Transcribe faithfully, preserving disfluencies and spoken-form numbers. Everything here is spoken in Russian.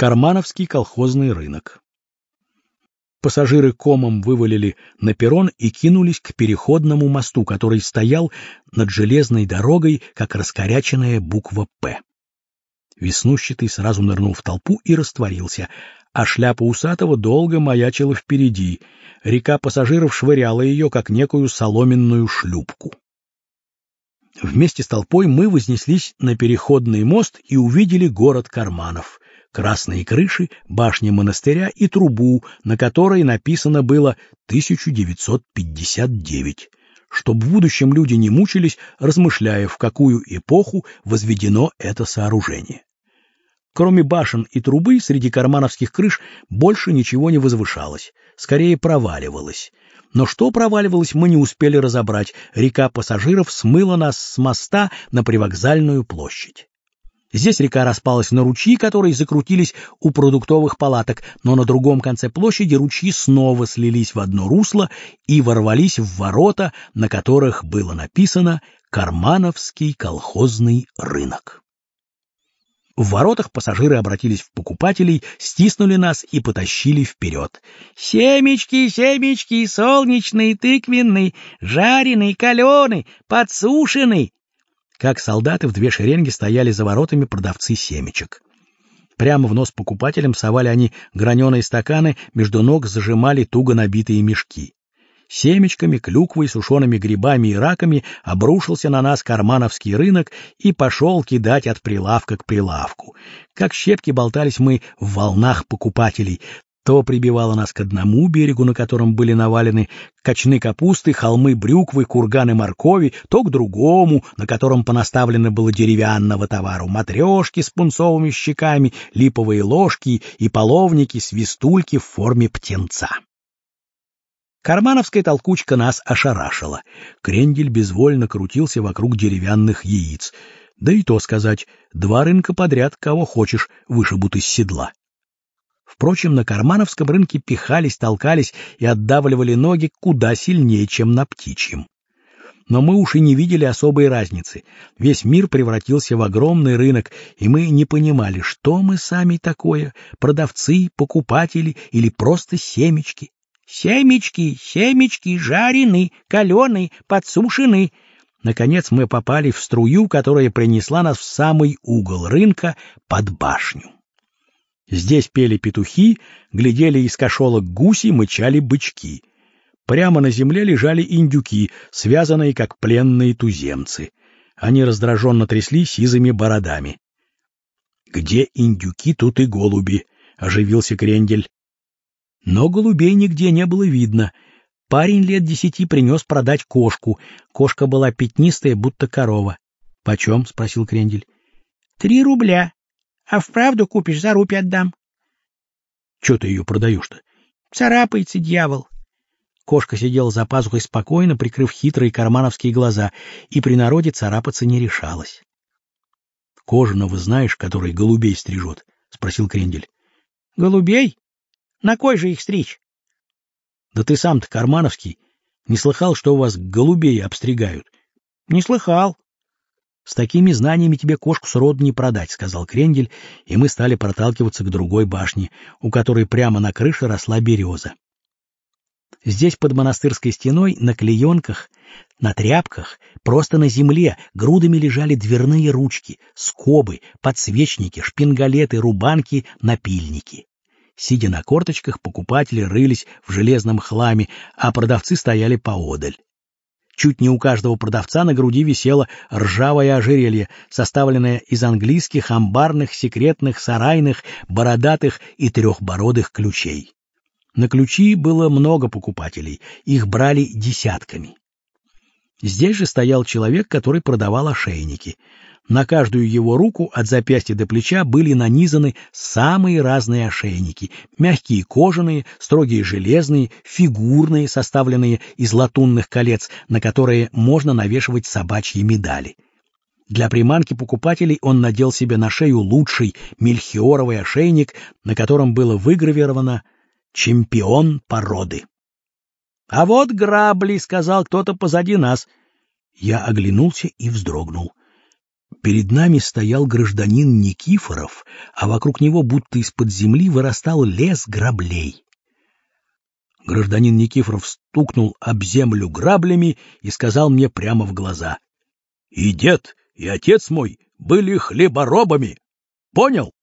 Кармановский колхозный рынок. Пассажиры комом вывалили на перрон и кинулись к переходному мосту, который стоял над железной дорогой, как раскоряченная буква «П». Веснущатый сразу нырнул в толпу и растворился, а шляпа усатого долго маячила впереди. Река пассажиров швыряла ее, как некую соломенную шлюпку. Вместе с толпой мы вознеслись на переходный мост и увидели город Карманов, красные крыши, башни монастыря и трубу, на которой написано было тысяча девятьсот пятьдесят девять, чтобы в будущем люди не мучились, размышляя, в какую эпоху возведено это сооружение. Кроме башен и трубы, среди кармановских крыш больше ничего не возвышалось, скорее проваливалось. Но что проваливалось, мы не успели разобрать. Река пассажиров смыла нас с моста на привокзальную площадь. Здесь река распалась на ручьи, которые закрутились у продуктовых палаток, но на другом конце площади ручьи снова слились в одно русло и ворвались в ворота, на которых было написано «Кармановский колхозный рынок». В воротах пассажиры обратились в покупателей, стиснули нас и потащили вперед. «Семечки, семечки, солнечный, тыквенный, жареный, каленый, подсушенный!» Как солдаты в две шеренги стояли за воротами продавцы семечек. Прямо в нос покупателям совали они граненые стаканы, между ног зажимали туго набитые мешки. Семечками, клюквой, сушеными грибами и раками обрушился на нас кармановский рынок и пошел кидать от прилавка к прилавку. Как щепки болтались мы в волнах покупателей. То прибивало нас к одному берегу, на котором были навалены качаны капусты, холмы брюквы, курганы моркови, то к другому, на котором понаставлено было деревянного товару: матрешки с пунцовыми щеками, липовые ложки и половники, свистульки в форме птенца. Кармановская толкучка нас ошарашила. Крендель безвольно крутился вокруг деревянных яиц. Да и то сказать, два рынка подряд, кого хочешь, вышибут из седла. Впрочем, на кармановском рынке пихались, толкались и отдавливали ноги куда сильнее, чем на птичьем. Но мы уж и не видели особой разницы. Весь мир превратился в огромный рынок, и мы не понимали, что мы сами такое: продавцы, покупатели или просто семечки. Семечки, семечки, жарены, калены, подсушены. Наконец мы попали в струю, которая принесла нас в самый угол рынка, под башню. Здесь пели петухи, глядели из кошелок гуси, мычали бычки. Прямо на земле лежали индюки, связанные как пленные туземцы. Они раздраженно трясли сизыми бородами. «Где индюки, тут и голуби», — оживился Крендель. Но голубей нигде не было видно. Парень лет десяти принес продать кошку. Кошка была пятнистая, будто корова. — Почем? — спросил Крендель. — Три рубля. А вправду купишь, за рупь отдам. — Че ты ее продаешь-то? — Царапается дьявол. Кошка сидела за пазухой спокойно, прикрыв хитрые кармановские глаза, и при народе царапаться не решалась. — Кожаного знаешь, который голубей стрижет? — спросил Крендель. — Голубей? На кой же их стричь? — Да ты сам-то кармановский. Не слыхал, что у вас голубей обстригают? — Не слыхал. — С такими знаниями тебе кошку сроду не продать, — сказал Крендель, и мы стали проталкиваться к другой башне, у которой прямо на крыше росла береза. Здесь под монастырской стеной на клеенках, на тряпках, просто на земле грудами лежали дверные ручки, скобы, подсвечники, шпингалеты, рубанки, напильники. Сидя на корточках, покупатели рылись в железном хламе, а продавцы стояли поодаль. Чуть не у каждого продавца на груди висело ржавое ожерелье, составленное из английских, амбарных, секретных, сарайных, бородатых и трехбородых ключей. На ключи было много покупателей, их брали десятками. Здесь же стоял человек, который продавал ошейники. На каждую его руку от запястья до плеча были нанизаны самые разные ошейники: мягкие кожаные, строгие железные, фигурные, составленные из латунных колец, на которые можно навешивать собачьи медали. Для приманки покупателей он надел себе на шею лучший мельхиоровый ошейник, на котором было выгравировано «Чемпион породы». «А вот грабли», — сказал кто-то позади нас. Я оглянулся и вздрогнул. Перед нами стоял гражданин Никифоров, а вокруг него будто из-под земли вырастал лес граблей. Гражданин Никифоров стукнул об землю граблями и сказал мне прямо в глаза: «И дед, и отец мой были хлеборобами. Понял?»